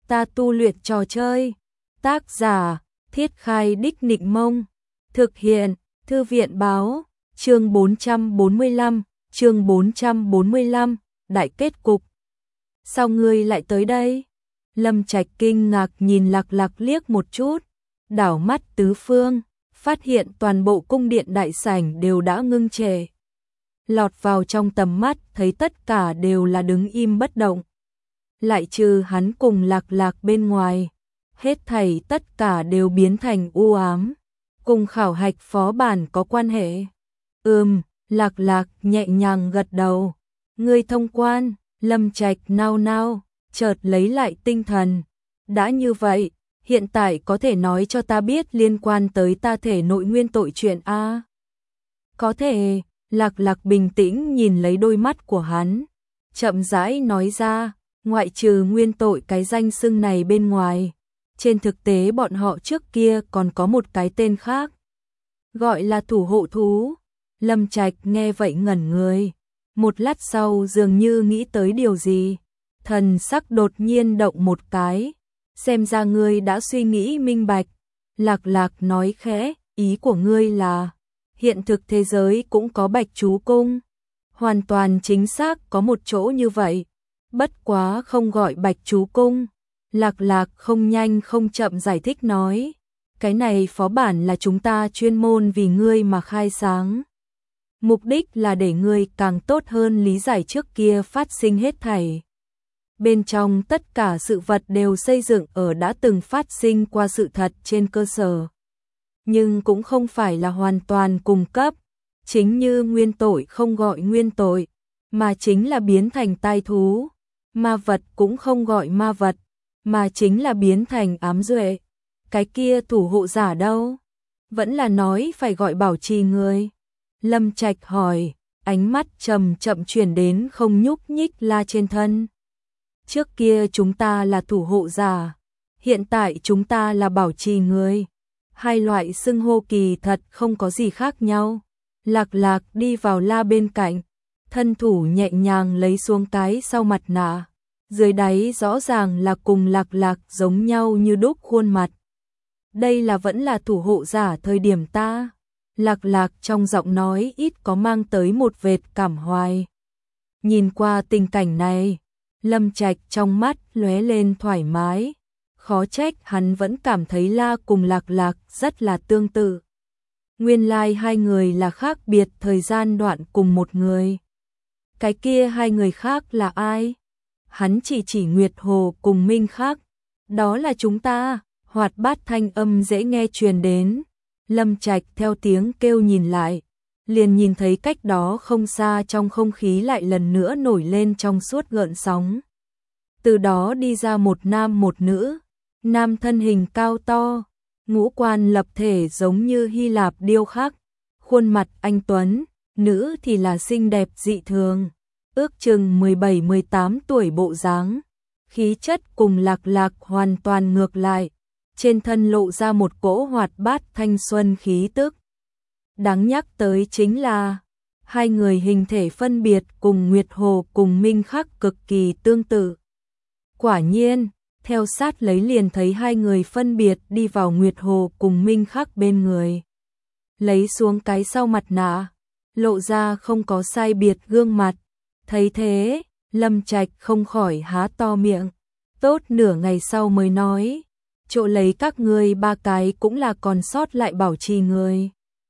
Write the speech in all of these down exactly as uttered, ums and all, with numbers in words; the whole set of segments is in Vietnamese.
ta tu luyện trò chơi. Tác giả, Thiết Khai Đích Nịnh Mông. Thực hiện, Thư viện Báo. Chương bốn trăm bốn mươi lăm, chương bốn trăm bốn mươi lăm, đại kết cục. Sao ngươi lại tới đây? Lâm Trạch kinh ngạc nhìn Lạc Lạc liếc một chút, đảo mắt tứ phương, phát hiện toàn bộ cung điện đại sảnh đều đã ngưng trệ. Lọt vào trong tầm mắt thấy tất cả đều là đứng im bất động. Lại trừ hắn cùng Lạc Lạc bên ngoài, hết thảy tất cả đều biến thành u ám, cùng khảo hạch phó bản có quan hệ. Ừm, Lạc Lạc nhẹ nhàng gật đầu. Ngươi thông quan. Lâm Trạch nao nao, chợt lấy lại tinh thần. Đã như vậy, hiện tại có thể nói cho ta biết liên quan tới ta thể nội nguyên tội chuyện a? Có thể. Lạc Lạc bình tĩnh nhìn lấy đôi mắt của hắn, chậm rãi nói ra, ngoại trừ nguyên tội cái danh xưng này bên ngoài, trên thực tế bọn họ trước kia còn có một cái tên khác, gọi là thủ hộ thú. Lâm Trạch nghe vậy ngẩn người, một lát sau dường như nghĩ tới điều gì, thần sắc đột nhiên động một cái, xem ra ngươi đã suy nghĩ minh bạch. Lạc Lạc nói khẽ, ý của ngươi là hiện thực thế giới cũng có Bạch Chú Cung. Hoàn toàn chính xác có một chỗ như vậy, bất quá không gọi Bạch Chú Cung. Lạc Lạc không nhanh không chậm giải thích nói, cái này phó bản là chúng ta chuyên môn vì ngươi mà khai sáng. Mục đích là để ngươi càng tốt hơn lý giải trước kia phát sinh hết thảy. Bên trong tất cả sự vật đều xây dựng ở đã từng phát sinh qua sự thật trên cơ sở. Nhưng cũng không phải là hoàn toàn cung cấp, chính như nguyên tội không gọi nguyên tội, mà chính là biến thành tai thú, ma vật cũng không gọi ma vật, mà chính là biến thành ám duệ. Cái kia thủ hộ giả đâu? Vẫn là nói phải gọi bảo trì người. Lâm Trạch hỏi, ánh mắt chậm chậm chuyển đến không nhúc nhích La trên thân. Trước kia chúng ta là thủ hộ giả, hiện tại chúng ta là bảo trì người. Hai loại xưng hô kỳ thật không có gì khác nhau. Lạc Lạc đi vào La bên cạnh, thân thủ nhẹ nhàng lấy xuống cái sau mặt nạ. Dưới đáy rõ ràng là cùng Lạc Lạc giống nhau như đúc khuôn mặt. Đây là vẫn là thủ hộ giả thời điểm ta. Lạc Lạc trong giọng nói ít có mang tới một vệt cảm hoài. Nhìn qua tình cảnh này, Lâm Trạch trong mắt lóe lên thoải mái. Khó trách hắn vẫn cảm thấy La cùng Lạc Lạc rất là tương tự. Nguyên lai like hai người là khác biệt thời gian đoạn cùng một người. Cái kia hai người khác là ai? Hắn chỉ chỉ Nguyệt Hồ cùng Minh Khắc. Đó là chúng ta. Hoạt bát thanh âm dễ nghe truyền đến. Lâm Trạch theo tiếng kêu nhìn lại, liền nhìn thấy cách đó không xa trong không khí lại lần nữa nổi lên trong suốt gợn sóng. Từ đó đi ra một nam một nữ, nam thân hình cao to, ngũ quan lập thể giống như Hy Lạp điêu khắc, khuôn mặt anh tuấn, nữ thì là xinh đẹp dị thường, ước chừng mười bảy mười tám tuổi bộ dáng, khí chất cùng Lạc Lạc hoàn toàn ngược lại. Trên thân lộ ra một cỗ hoạt bát thanh xuân khí tức. Đáng nhắc tới chính là hai người hình thể phân biệt cùng Nguyệt Hồ cùng Minh Khắc cực kỳ tương tự. Quả nhiên, theo sát lấy liền thấy hai người phân biệt đi vào Nguyệt Hồ cùng Minh Khắc bên người. Lấy xuống cái sau mặt nạ, lộ ra không có sai biệt gương mặt. Thấy thế, Lâm Trạch không khỏi há to miệng. Tốt nửa ngày sau mới nói, chỗ lấy các ngươi ba cái cũng là còn sót lại bảo trì người.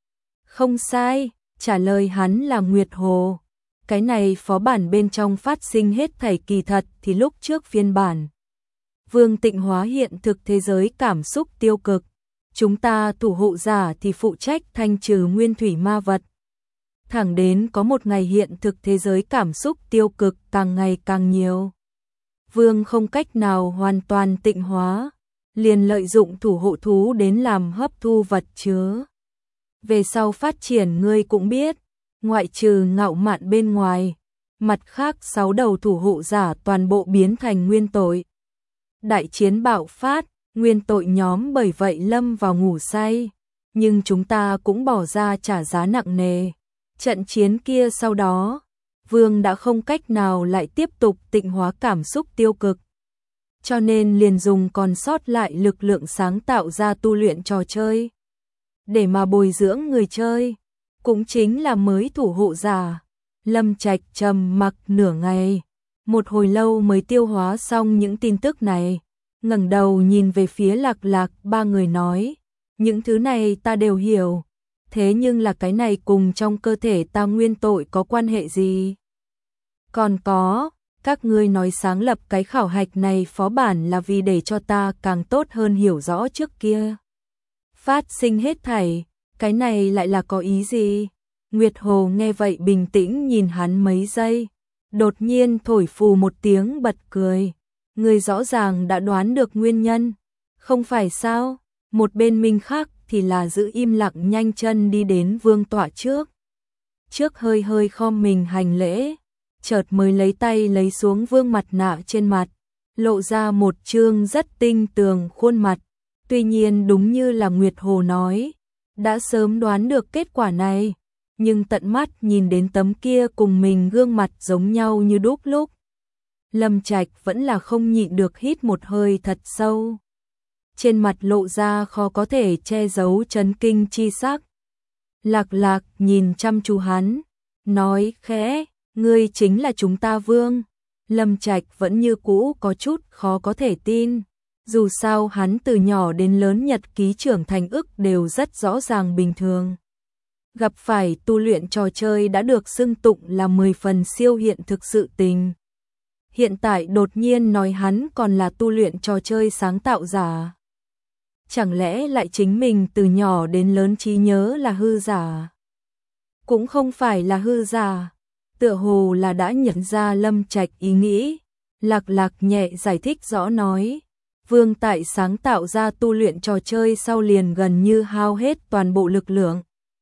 Không sai, trả lời hắn là Nguyệt Hồ. Cái này phó bản bên trong phát sinh hết thảy kỳ thật thì lúc trước phiên bản. Vương Tịnh hóa hiện thực thế giới cảm xúc tiêu cực. Chúng ta thủ hộ giả thì phụ trách thanh trừ nguyên thủy ma vật. Thẳng đến có một ngày hiện thực thế giới cảm xúc tiêu cực càng ngày càng nhiều. Vương không cách nào hoàn toàn tịnh hóa, liền lợi dụng thủ hộ thú đến làm hấp thu vật chứa. Về sau phát triển ngươi cũng biết, ngoại trừ Ngạo Mạn bên ngoài, mặt khác sáu đầu thủ hộ giả toàn bộ biến thành nguyên tội. Đại chiến bạo phát, nguyên tội nhóm bởi vậy lâm vào ngủ say, nhưng chúng ta cũng bỏ ra trả giá nặng nề. Trận chiến kia sau đó, Vương đã không cách nào lại tiếp tục tịnh hóa cảm xúc tiêu cực. cho nên liền dùng còn sót lại lực lượng sáng tạo ra tu luyện trò chơi. Để mà bồi dưỡng người chơi, cũng chính là mới thủ hộ giả. Lâm Trạch trầm mặc nửa ngày, một hồi lâu mới tiêu hóa xong những tin tức này, ngẩng đầu nhìn về phía Lạc Lạc ba người nói, những thứ này ta đều hiểu, thế nhưng là cái này cùng trong cơ thể ta nguyên tội có quan hệ gì? Còn có, các ngươi nói sáng lập cái khảo hạch này phó bản là vì để cho ta càng tốt hơn hiểu rõ trước kia. Phát sinh hết thảy, cái này lại là có ý gì? Nguyệt Hồ nghe vậy bình tĩnh nhìn hắn mấy giây, đột nhiên thổi phù một tiếng bật cười. Người rõ ràng đã đoán được nguyên nhân, không phải sao? Một bên Minh Khắc thì là giữ im lặng nhanh chân đi đến vương tọa trước. Trước hơi hơi khom mình hành lễ, chợt mới lấy tay lấy xuống vương mặt nạ trên mặt, lộ ra một trương rất tinh tường khuôn mặt. Tuy nhiên đúng như là Nguyệt Hồ nói, đã sớm đoán được kết quả này, nhưng tận mắt nhìn đến tấm kia cùng mình gương mặt giống nhau như đúc lúc, Lâm Trạch vẫn là không nhịn được hít một hơi thật sâu. Trên mặt lộ ra khó có thể che giấu chấn kinh chi sắc. Lạc Lạc nhìn chăm chú hắn, nói khẽ, ngươi chính là chúng ta vương. Lâm Trạch vẫn như cũ có chút khó có thể tin. Dù sao hắn từ nhỏ đến lớn nhật ký trưởng thành ức đều rất rõ ràng bình thường. Gặp phải tu luyện trò chơi đã được xưng tụng là mười phần siêu hiện thực sự tình. Hiện tại đột nhiên nói hắn còn là tu luyện trò chơi sáng tạo giả. Chẳng lẽ lại chính mình từ nhỏ đến lớn trí nhớ là hư giả? Cũng không phải là hư giả, tựa hồ là đã nhận ra Lâm Trạch ý nghĩ. Lạc Lạc nhẹ giải thích rõ nói, vương tại sáng tạo ra tu luyện trò chơi sau liền gần như hao hết toàn bộ lực lượng.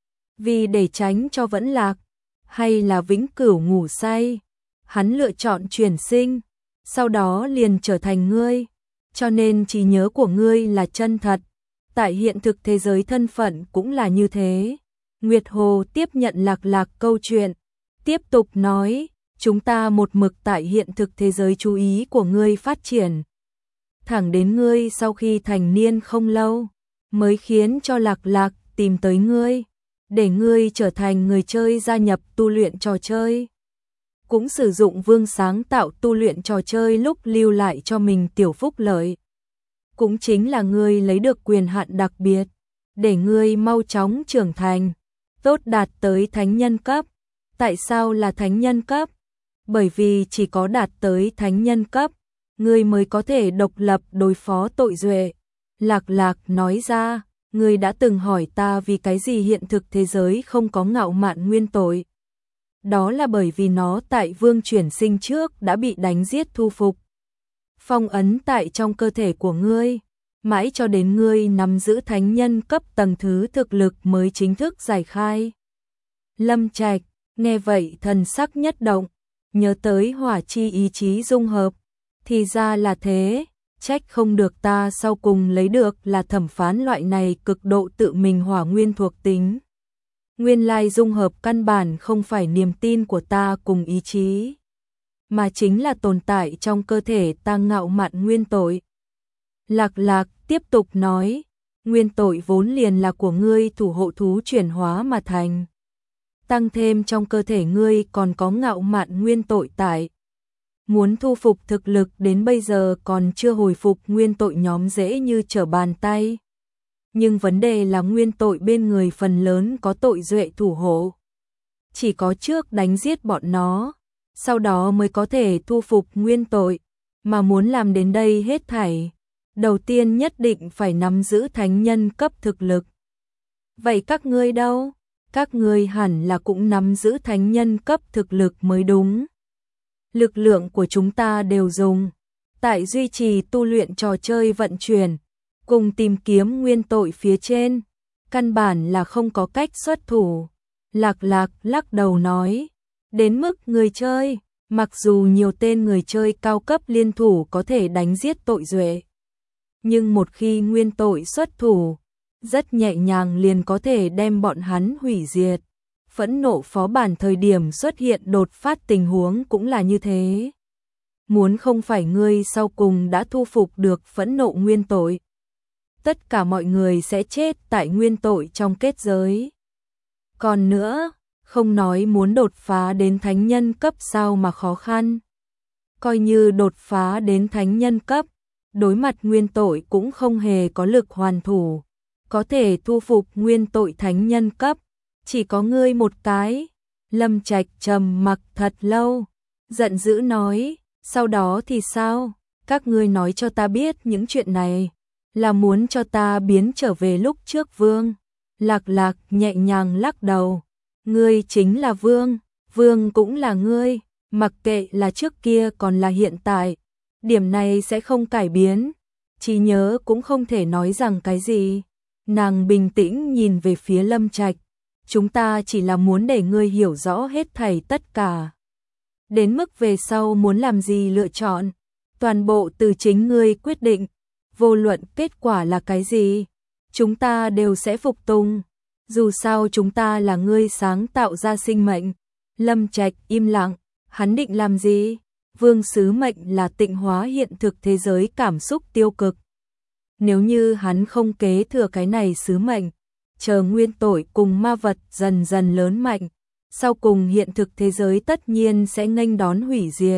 Vì để tránh cho vẫn lạc, hay là vĩnh cửu ngủ say, hắn lựa chọn chuyển sinh, sau đó liền trở thành ngươi, cho nên trí nhớ của ngươi là chân thật, tại hiện thực thế giới thân phận cũng là như thế. Nguyệt Hồ tiếp nhận Lạc Lạc câu chuyện, tiếp tục nói, chúng ta một mực tại hiện thực thế giới chú ý của ngươi phát triển. Thẳng đến ngươi sau khi thành niên không lâu, mới khiến cho Lạc Lạc tìm tới ngươi, để ngươi trở thành người chơi gia nhập tu luyện trò chơi. Cũng sử dụng vương sáng tạo tu luyện trò chơi lúc lưu lại cho mình tiểu phúc lợi. Cũng chính là ngươi lấy được quyền hạn đặc biệt, để ngươi mau chóng trưởng thành, tốt đạt tới thánh nhân cấp. Tại sao là thánh nhân cấp? Bởi vì chỉ có đạt tới thánh nhân cấp, ngươi mới có thể độc lập đối phó tội duệ. Lạc Lạc nói ra, ngươi đã từng hỏi ta vì cái gì hiện thực thế giới không có ngạo mạn nguyên tội. Đó là bởi vì nó tại vương chuyển sinh trước đã bị đánh giết thu phục, phong ấn tại trong cơ thể của ngươi, mãi cho đến ngươi nắm giữ thánh nhân cấp tầng thứ thực lực mới chính thức giải khai. Lâm Trạch nghe vậy thần sắc nhất động, nhớ tới hỏa chi ý chí dung hợp, thì ra là thế, trách không được ta sau cùng lấy được là thẩm phán loại này cực độ tự mình hỏa nguyên thuộc tính. Nguyên lai dung hợp căn bản không phải niềm tin của ta cùng ý chí, mà chính là tồn tại trong cơ thể ta ngạo mạn nguyên tội. Lạc Lạc tiếp tục nói, nguyên tội vốn liền là của ngươi thủ hộ thú chuyển hóa mà thành. Tăng thêm trong cơ thể ngươi còn có ngạo mạn nguyên tội tại. Muốn thu phục thực lực đến bây giờ còn chưa hồi phục nguyên tội nhóm dễ như trở bàn tay. Nhưng vấn đề là nguyên tội bên người phần lớn có tội duệ thủ hộ. Chỉ có trước đánh giết bọn nó, sau đó mới có thể thu phục nguyên tội, mà muốn làm đến đây hết thảy. Đầu tiên nhất định phải nắm giữ thánh nhân cấp thực lực. Vậy các ngươi đâu? Các ngươi hẳn là cũng nắm giữ thánh nhân cấp thực lực mới đúng. Lực lượng của chúng ta đều dùng tại duy trì tu luyện trò chơi vận chuyển, cùng tìm kiếm nguyên tội phía trên, căn bản là không có cách xuất thủ. Lạc Lạc lắc đầu nói, đến mức người chơi, mặc dù nhiều tên người chơi cao cấp liên thủ có thể đánh giết tội duệ, nhưng một khi nguyên tội xuất thủ, rất nhẹ nhàng liền có thể đem bọn hắn hủy diệt. Phẫn nộ phó bản thời điểm xuất hiện đột phát tình huống cũng là như thế. muốn không phải ngươi sau cùng đã thu phục được phẫn nộ nguyên tội. Tất cả mọi người sẽ chết tại nguyên tội trong kết giới. Còn nữa, không nói muốn đột phá đến thánh nhân cấp sao mà khó khăn. Coi như đột phá đến thánh nhân cấp, đối mặt nguyên tội cũng không hề có lực hoàn thủ. Có thể thu phục nguyên tội thánh nhân cấp, chỉ có ngươi một cái. Lâm Trạch trầm mặc thật lâu, giận dữ nói, sau đó thì sao? Các ngươi nói cho ta biết những chuyện này, là muốn cho ta biến trở về lúc trước Vương. Lạc Lạc nhẹ nhàng lắc đầu, ngươi chính là Vương, Vương cũng là ngươi, mặc kệ là trước kia còn là hiện tại, điểm này sẽ không cải biến, trí nhớ cũng không thể nói rằng cái gì. Nàng bình tĩnh nhìn về phía Lâm Trạch, chúng ta chỉ là muốn để ngươi hiểu rõ hết thảy tất cả. Đến mức về sau muốn làm gì lựa chọn, toàn bộ từ chính ngươi quyết định, vô luận kết quả là cái gì, chúng ta đều sẽ phục tùng. Dù sao chúng ta là ngươi sáng tạo ra sinh mệnh. Lâm Trạch im lặng, hắn định làm gì? Vương sứ mệnh là tịnh hóa hiện thực thế giới cảm xúc tiêu cực. Nếu như hắn không kế thừa cái này sứ mệnh, chờ nguyên tội cùng ma vật dần dần lớn mạnh, sau cùng hiện thực thế giới tất nhiên sẽ nghênh đón hủy diệt.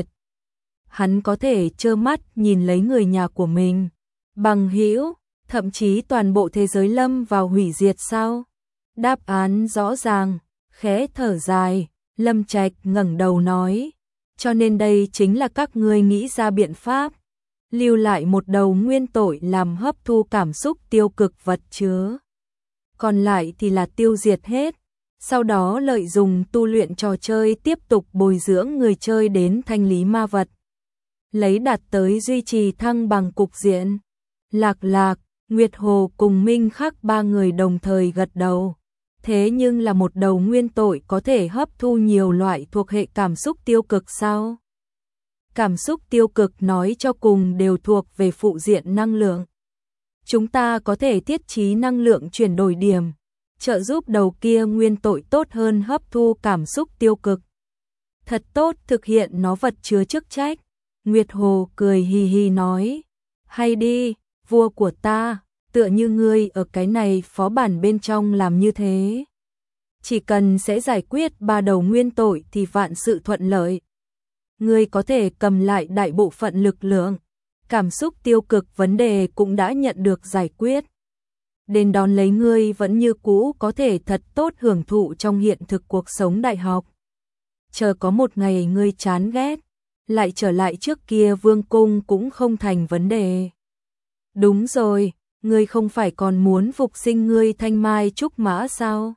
Hắn có thể trơ mắt nhìn lấy người nhà của mình, bằng hữu, thậm chí toàn bộ thế giới lâm vào hủy diệt sao? Đáp án rõ ràng, khẽ thở dài, Lâm Trạch ngẩng đầu nói, cho nên đây chính là các ngươi nghĩ ra biện pháp, lưu lại một đầu nguyên tội làm hấp thu cảm xúc tiêu cực vật chứa. Còn lại thì là tiêu diệt hết, sau đó lợi dụng tu luyện trò chơi tiếp tục bồi dưỡng người chơi đến thanh lý ma vật, lấy đạt tới duy trì thăng bằng cục diện. Lạc Lạc, Nguyệt Hồ cùng Minh Khắc ba người đồng thời gật đầu. Thế nhưng là một đầu nguyên tội có thể hấp thu nhiều loại thuộc hệ cảm xúc tiêu cực sao? Cảm xúc tiêu cực nói cho cùng đều thuộc về phụ diện năng lượng. Chúng ta có thể thiết trí năng lượng chuyển đổi điểm, trợ giúp đầu kia nguyên tội tốt hơn hấp thu cảm xúc tiêu cực. Thật tốt thực hiện nó vật chứa chức trách. Nguyệt Hồ cười hì hì nói, hay đi, vua của ta, tựa như ngươi ở cái này phó bản bên trong làm như thế. Chỉ cần sẽ giải quyết ba đầu nguyên tội thì vạn sự thuận lợi. Ngươi có thể cầm lại đại bộ phận lực lượng, cảm xúc tiêu cực vấn đề cũng đã nhận được giải quyết. Đến đón lấy ngươi vẫn như cũ có thể thật tốt hưởng thụ trong hiện thực cuộc sống đại học. Chờ có một ngày ngươi chán ghét, lại trở lại trước kia vương cung cũng không thành vấn đề. Đúng rồi, ngươi không phải còn muốn phục sinh ngươi thanh mai trúc mã sao?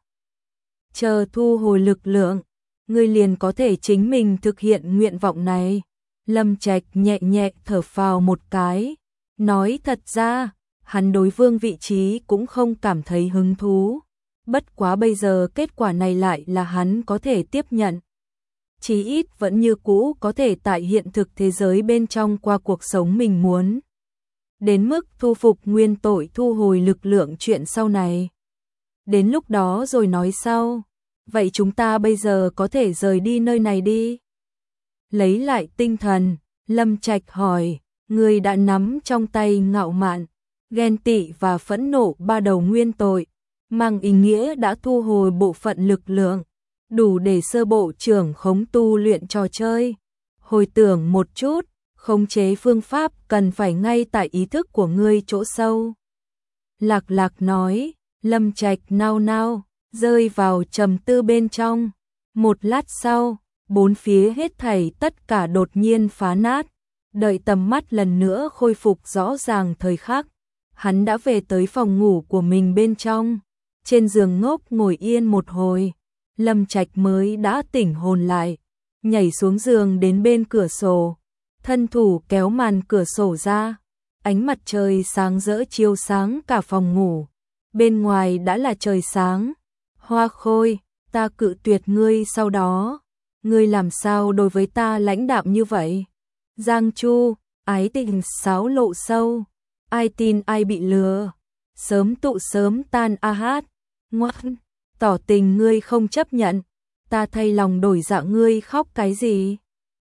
Chờ thu hồi lực lượng, ngươi liền có thể chính mình thực hiện nguyện vọng này. Lâm Trạch nhẹ nhẹ thở phào một cái, nói thật ra, hắn đối vương vị trí cũng không cảm thấy hứng thú. Bất quá bây giờ kết quả này lại là hắn có thể tiếp nhận. Chí ít vẫn như cũ có thể tại hiện thực thế giới bên trong qua cuộc sống mình muốn. Đến mức thu phục nguyên tội thu hồi lực lượng chuyện sau này. Đến lúc đó rồi nói sau. Vậy chúng ta bây giờ có thể rời đi nơi này đi. Lấy lại tinh thần, Lâm Trạch hỏi, người đã nắm trong tay ngạo mạn, ghen tị và phẫn nộ ba đầu nguyên tội, mang ý nghĩa đã thu hồi bộ phận lực lượng, đủ để sơ bộ trưởng khống tu luyện trò chơi. Hồi tưởng một chút, khống chế phương pháp cần phải ngay tại ý thức của ngươi chỗ sâu. Lạc Lạc nói, Lâm Trạch nao nao, rơi vào trầm tư bên trong. Một lát sau, bốn phía hết thảy tất cả đột nhiên phá nát. Đợi tầm mắt lần nữa khôi phục rõ ràng thời khắc, hắn đã về tới phòng ngủ của mình bên trong. Trên giường ngốc ngồi yên một hồi, Lâm Trạch mới đã tỉnh hồn lại, nhảy xuống giường đến bên cửa sổ, thân thủ kéo màn cửa sổ ra, ánh mặt trời sáng rỡ chiếu sáng cả phòng ngủ. Bên ngoài đã là trời sáng. Hoa Khôi, ta cự tuyệt ngươi sau đó, ngươi làm sao đối với ta lãnh đạm như vậy? Giang Chu, ái tình xáo lộ sâu, ai tin ai bị lừa, sớm tụ sớm tan a hát, ngoan, tỏ tình ngươi không chấp nhận, ta thay lòng đổi dạ ngươi khóc cái gì?